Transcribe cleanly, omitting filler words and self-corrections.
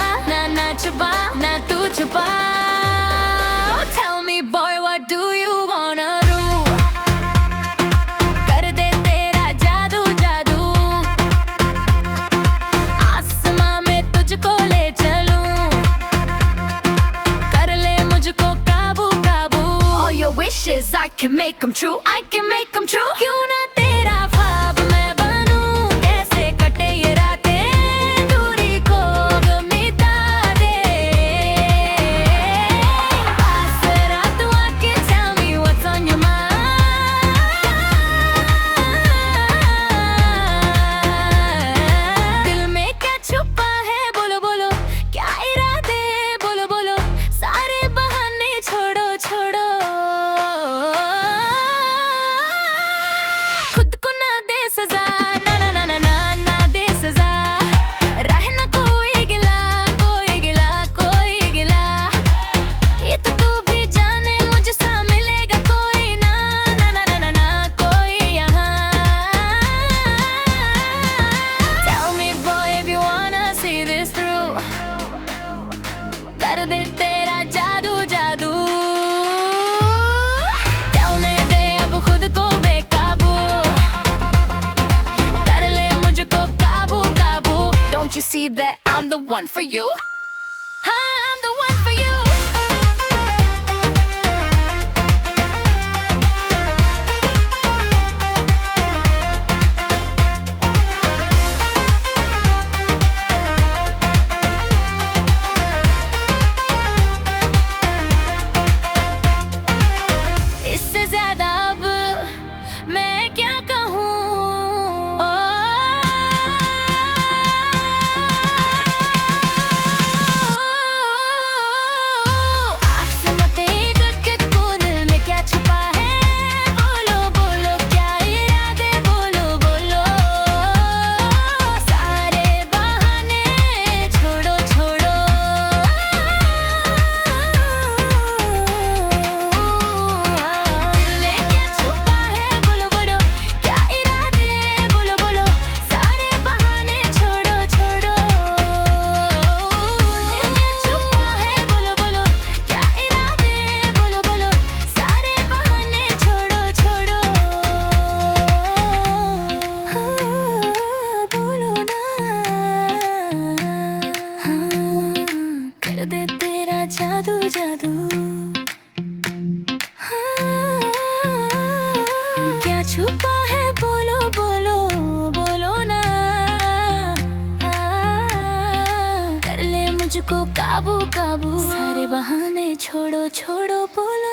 ना छुपा ना तू छुपा। Tell me boy what do you wanna do? कर दे तेरा जादू जादू, आसमां में तुझको ले चलूं, कर ले मुझको काबू काबू। All your wishes I can make them true, I can make them true। क्यों ना तेरा ख्वाब मैं बनूं, कैसे कटे ये रातें दूरी को मिटा दे। पास रात आके tell me what's on your mind। दिल में क्या छुपा है बोलो बोलो, क्या इरादे बोलो बोलो, सारे बहाने छोड़ो छोड़ो। खुद को ना दे सजा, ना ना ना ना ना ना दे सजा। रहना कोई गिला कोई गिला कोई गिला, ये तो तू भी जाने मुझसा मिलेगा कोई ना ना ना ना ना ना कोई यहाँ। Tell me boy if you wanna see this through, कर दे तेरा जादू जादू। चलने दे अब खुद को बेकाबू, कर ले मुझको काबू काबू। Don't you see that I'm the one for you? I'm the one for you। इससे ज्यादा अब मैं क्या कहूँ। ओ, आसमां के कोने में क्या छुपा है बोलो बोलो, क्या इरादे बोलो बोलो, सारे बहाने छोड़ो छोड़ो। दिल में क्या छुपा है बोलो बोलो, क्या इरादे बोलो बोलो, सारे बहाने छोड़ो छोड़ो। दिल में छुपा है बोलो बोलो, क्या इरादे बोलो बोलो, सारे बहाने छोड़ो छोड़ो। बोलो ना, कर दे तेरा जादू जादू। क्या छुपा है बोलो बोलो बोलो ना, कर ले मुझको काबू काबू, सारे बहाने छोड़ो छोड़ो बोलो।